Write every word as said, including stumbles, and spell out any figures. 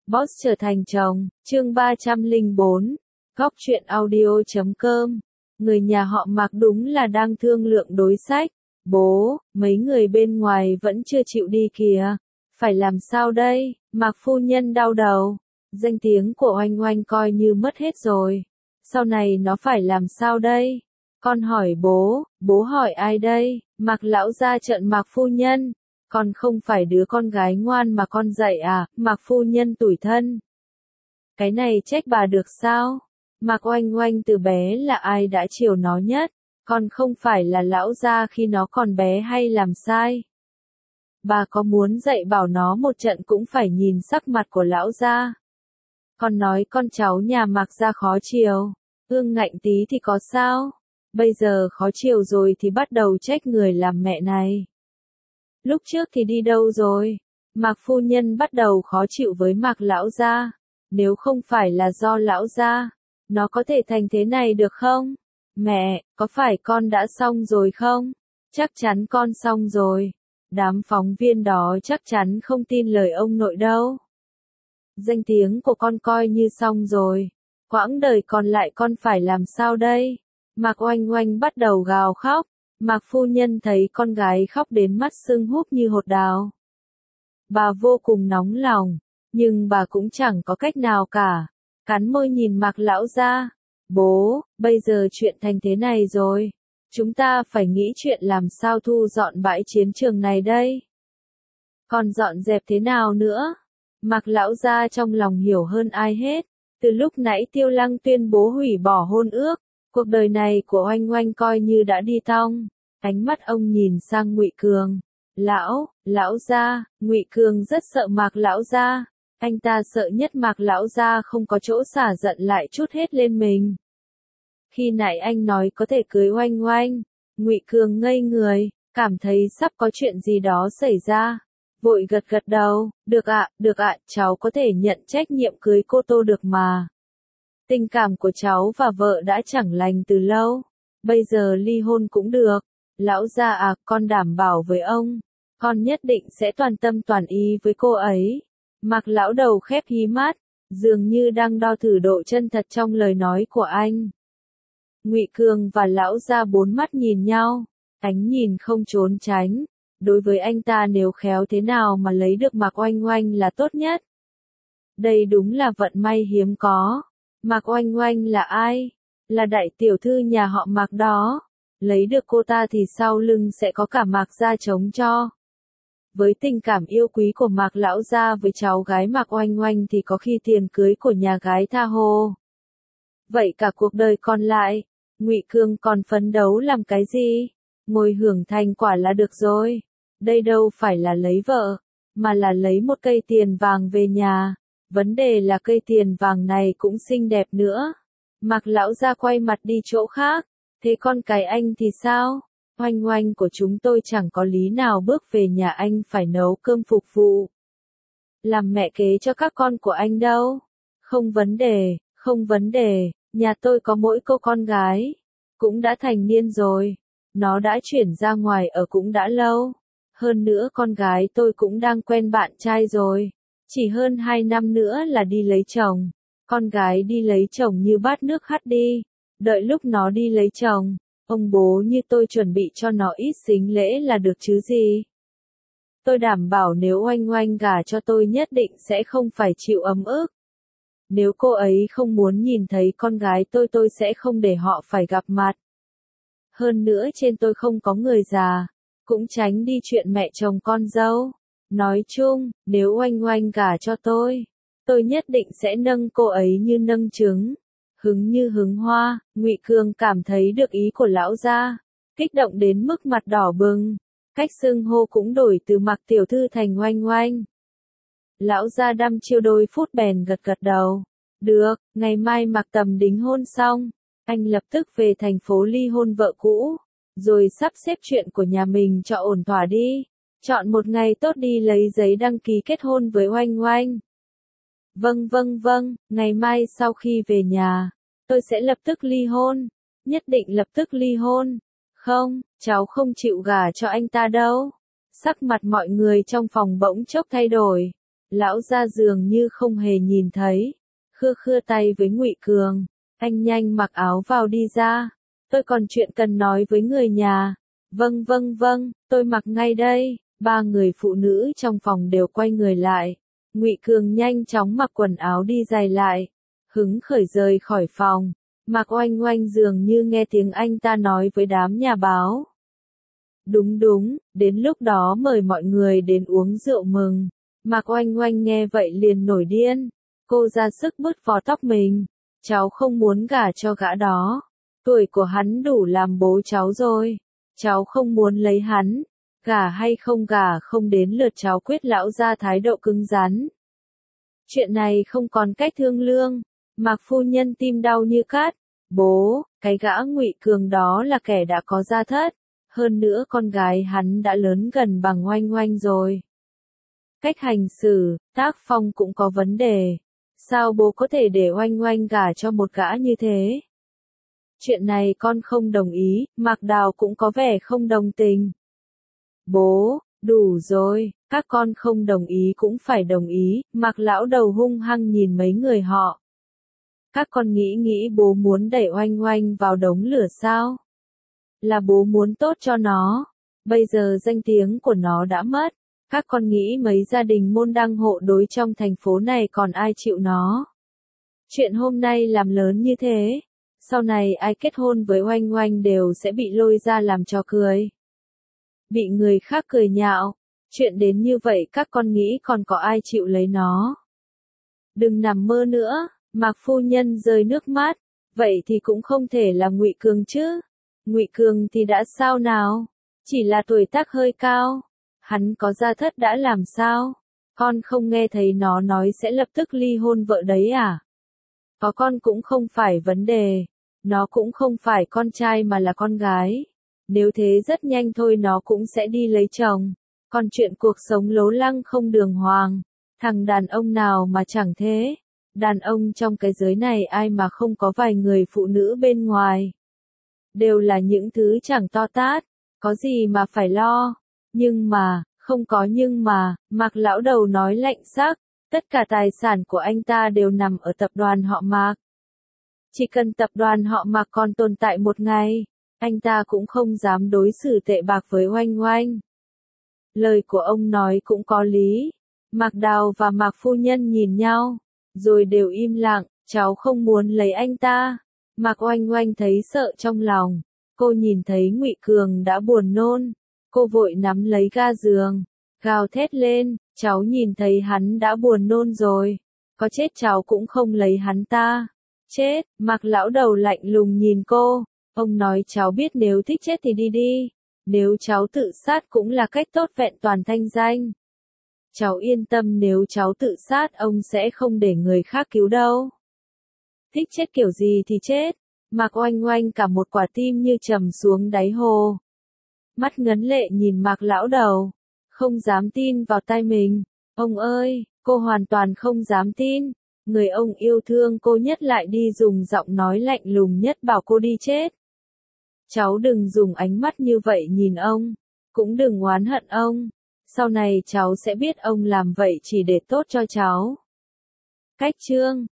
Boss trở thành chồng, chương ba trăm lẻ bốn, góc truyện audio chấm com. Người nhà họ Mạc đúng là đang thương lượng đối sách. Bố, mấy người bên ngoài vẫn chưa chịu đi kìa. Phải làm sao đây? Mạc phu nhân đau đầu. Danh tiếng của Oanh Oanh coi như mất hết rồi. Sau này nó phải làm sao đây? Con hỏi bố, bố hỏi ai đây? Mạc lão gia trợn Mạc phu nhân. Con không phải đứa con gái ngoan mà con dạy à? Mạc phu nhân tủi thân. Cái này trách bà được sao? Mạc Oanh Oanh từ bé là ai đã chiều nó nhất? Con không phải là lão gia khi nó còn bé hay làm sai? Bà có muốn dạy bảo nó một trận cũng phải nhìn sắc mặt của lão gia. Con nói con cháu nhà Mạc gia khó chiều, ương ngạnh tí thì có sao? Bây giờ khó chiều rồi thì bắt đầu trách người làm mẹ này. Lúc trước thì đi đâu rồi? Mạc phu nhân bắt đầu khó chịu với Mạc lão gia. Nếu không phải là do lão gia, nó có thể thành thế này được không? Mẹ, có phải con đã xong rồi không? Chắc chắn con xong rồi. Đám phóng viên đó chắc chắn không tin lời ông nội đâu. Danh tiếng của con coi như xong rồi. Quãng đời còn lại con phải làm sao đây? Mạc Oanh Oanh bắt đầu gào khóc. Mạc phu nhân thấy con gái khóc đến mắt sưng húp như hột đào. Bà vô cùng nóng lòng, nhưng bà cũng chẳng có cách nào cả. Cắn môi nhìn Mạc lão gia. Bố, bây giờ chuyện thành thế này rồi. Chúng ta phải nghĩ chuyện làm sao thu dọn bãi chiến trường này đây. Còn dọn dẹp thế nào nữa? Mạc lão gia trong lòng hiểu hơn ai hết. Từ lúc nãy Tiêu Lăng tuyên bố hủy bỏ hôn ước, cuộc đời này của Oanh Oanh coi như đã đi tong. Ánh mắt ông nhìn sang Ngụy Cường. Lão, lão gia, Ngụy Cường rất sợ Mạc lão gia. Anh ta sợ nhất Mạc lão gia không có chỗ xả giận lại trút hết lên mình. Khi nãy anh nói có thể cưới Oanh Oanh, Ngụy Cường ngây người, cảm thấy sắp có chuyện gì đó xảy ra. Vội gật gật đầu, được ạ, được ạ, cháu có thể nhận trách nhiệm cưới cô Tô được mà. Tình cảm của cháu và vợ đã chẳng lành từ lâu, bây giờ ly hôn cũng được. Lão gia à, con đảm bảo với ông, con nhất định sẽ toàn tâm toàn ý với cô ấy. Mạc lão đầu khép hí mắt, dường như đang đo thử độ chân thật trong lời nói của anh. Ngụy Cường và lão gia bốn mắt nhìn nhau, ánh nhìn không trốn tránh. Đối với anh ta nếu khéo thế nào mà lấy được Mạc Oanh Oanh là tốt nhất. Đây đúng là vận may hiếm có. Mạc Oanh Oanh là ai? Là đại tiểu thư nhà họ Mạc đó. Lấy được cô ta thì sau lưng sẽ có cả Mạc gia chống cho. Với tình cảm yêu quý của Mạc lão gia với cháu gái Mạc Oanh Oanh thì có khi tiền cưới của nhà gái tha hồ. Vậy cả cuộc đời còn lại, Ngụy Cường còn phấn đấu làm cái gì? Ngồi hưởng thành quả là được rồi. Đây đâu phải là lấy vợ, mà là lấy một cây tiền vàng về nhà. Vấn đề là cây tiền vàng này cũng xinh đẹp nữa. Mạc lão gia quay mặt đi chỗ khác. Thế con cái anh thì sao? Oanh Oanh của chúng tôi chẳng có lý nào bước về nhà anh phải nấu cơm phục vụ. Làm mẹ kế cho các con của anh đâu. Không vấn đề, không vấn đề, nhà tôi có mỗi cô con gái. Cũng đã thành niên rồi. Nó đã chuyển ra ngoài ở cũng đã lâu. Hơn nữa con gái tôi cũng đang quen bạn trai rồi. Chỉ hơn hai năm nữa là đi lấy chồng. Con gái đi lấy chồng như bát nước hắt đi. Đợi lúc nó đi lấy chồng, ông bố như tôi chuẩn bị cho nó ít sính lễ là được chứ gì. Tôi đảm bảo nếu Oanh Oanh gả cho tôi nhất định sẽ không phải chịu ấm ức. Nếu cô ấy không muốn nhìn thấy con gái tôi tôi sẽ không để họ phải gặp mặt. Hơn nữa trên tôi không có người già, cũng tránh đi chuyện mẹ chồng con dâu. Nói chung, nếu Oanh Oanh gả cho tôi, tôi nhất định sẽ nâng cô ấy như nâng trứng. Hứng như hứng hoa, Ngụy Cường cảm thấy được ý của lão gia, kích động đến mức mặt đỏ bừng, cách xưng hô cũng đổi từ Mạc tiểu thư thành Oanh Oanh. Lão gia đăm chiêu đôi phút bèn gật gật đầu. Được, ngày mai Mạc Tầm đính hôn xong, anh lập tức về thành phố ly hôn vợ cũ, rồi sắp xếp chuyện của nhà mình cho ổn thỏa đi. Chọn một ngày tốt đi lấy giấy đăng ký kết hôn với Oanh Oanh. Vâng vâng vâng, ngày mai sau khi về nhà, tôi sẽ lập tức ly hôn. Nhất định lập tức ly hôn. Không, cháu không chịu gả cho anh ta đâu. Sắc mặt mọi người trong phòng bỗng chốc thay đổi. Lão gia dường như không hề nhìn thấy. Khưa khưa tay với Ngụy Cường, anh nhanh mặc áo vào đi ra. Tôi còn chuyện cần nói với người nhà. Vâng vâng vâng, tôi mặc ngay đây. Ba người phụ nữ trong phòng đều quay người lại. Ngụy Cường nhanh chóng mặc quần áo đi giày lại. Hứng khởi rời khỏi phòng. Mạc Oanh Oanh dường như nghe tiếng anh ta nói với đám nhà báo. Đúng đúng, đến lúc đó mời mọi người đến uống rượu mừng. Mạc Oanh Oanh nghe vậy liền nổi điên. Cô ra sức bứt vò tóc mình. Cháu không muốn gả cho gã đó. Tuổi của hắn đủ làm bố cháu rồi. Cháu không muốn lấy hắn. Gả hay không gả không đến lượt cháu quyết, lão ra thái độ cứng rắn. Chuyện này không còn cách thương lương. Mạc phu nhân tim đau như cắt. Bố, cái gã Ngụy Cường đó là kẻ đã có gia thất. Hơn nữa con gái hắn đã lớn gần bằng Oanh Oanh rồi. Cách hành xử, tác phong cũng có vấn đề. Sao bố có thể để Oanh Oanh gả cho một gã như thế? Chuyện này con không đồng ý, Mạc Đào cũng có vẻ không đồng tình. Bố, đủ rồi, các con không đồng ý cũng phải đồng ý, Mạc lão đầu hung hăng nhìn mấy người họ. Các con nghĩ nghĩ bố muốn đẩy Oanh Oanh vào đống lửa sao? Là bố muốn tốt cho nó. Bây giờ danh tiếng của nó đã mất. Các con nghĩ mấy gia đình môn đăng hộ đối trong thành phố này còn ai chịu nó? Chuyện hôm nay làm lớn như thế. Sau này ai kết hôn với Oanh Oanh đều sẽ bị lôi ra làm trò cười. Bị người khác cười nhạo. Chuyện đến như vậy các con nghĩ còn có ai chịu lấy nó? Đừng nằm mơ nữa. Mạc phu nhân rơi nước mắt. Vậy thì cũng không thể là Ngụy Cường chứ. Ngụy Cường thì đã sao nào? Chỉ là tuổi tác hơi cao. Hắn có gia thất đã làm sao? Con không nghe thấy nó nói sẽ lập tức ly hôn vợ đấy à? Có con cũng không phải vấn đề. Nó cũng không phải con trai mà là con gái. Nếu thế rất nhanh thôi nó cũng sẽ đi lấy chồng. Còn chuyện cuộc sống lố lăng không đường hoàng. Thằng đàn ông nào mà chẳng thế? Đàn ông trong cái giới này ai mà không có vài người phụ nữ bên ngoài. Đều là những thứ chẳng to tát. Có gì mà phải lo. Nhưng mà, không có nhưng mà, Mạc lão đầu nói lạnh sắc. Tất cả tài sản của anh ta đều nằm ở tập đoàn họ Mạc. Chỉ cần tập đoàn họ Mạc còn tồn tại một ngày, anh ta cũng không dám đối xử tệ bạc với Oanh Oanh. Lời của ông nói cũng có lý. Mạc Đào và Mạc phu nhân nhìn nhau, rồi đều im lặng, cháu không muốn lấy anh ta. Mạc Oanh Oanh thấy sợ trong lòng. Cô nhìn thấy Ngụy Cường đã buồn nôn. Cô vội nắm lấy ga giường, gào thét lên, cháu nhìn thấy hắn đã buồn nôn rồi. Có chết cháu cũng không lấy hắn ta. Chết, Mạc lão đầu lạnh lùng nhìn cô. Ông nói cháu biết nếu thích chết thì đi đi. Nếu cháu tự sát cũng là cách tốt vẹn toàn thanh danh. Cháu yên tâm nếu cháu tự sát ông sẽ không để người khác cứu đâu. Thích chết kiểu gì thì chết. Mạc Oanh Oanh cả một quả tim như trầm xuống đáy hồ. Mắt ngấn lệ nhìn Mạc lão đầu. Không dám tin vào tai mình. Ông ơi, cô hoàn toàn không dám tin. Người ông yêu thương cô nhất lại đi dùng giọng nói lạnh lùng nhất bảo cô đi chết. Cháu đừng dùng ánh mắt như vậy nhìn ông. Cũng đừng oán hận ông. Sau này cháu sẽ biết ông làm vậy chỉ để tốt cho cháu. Cách chương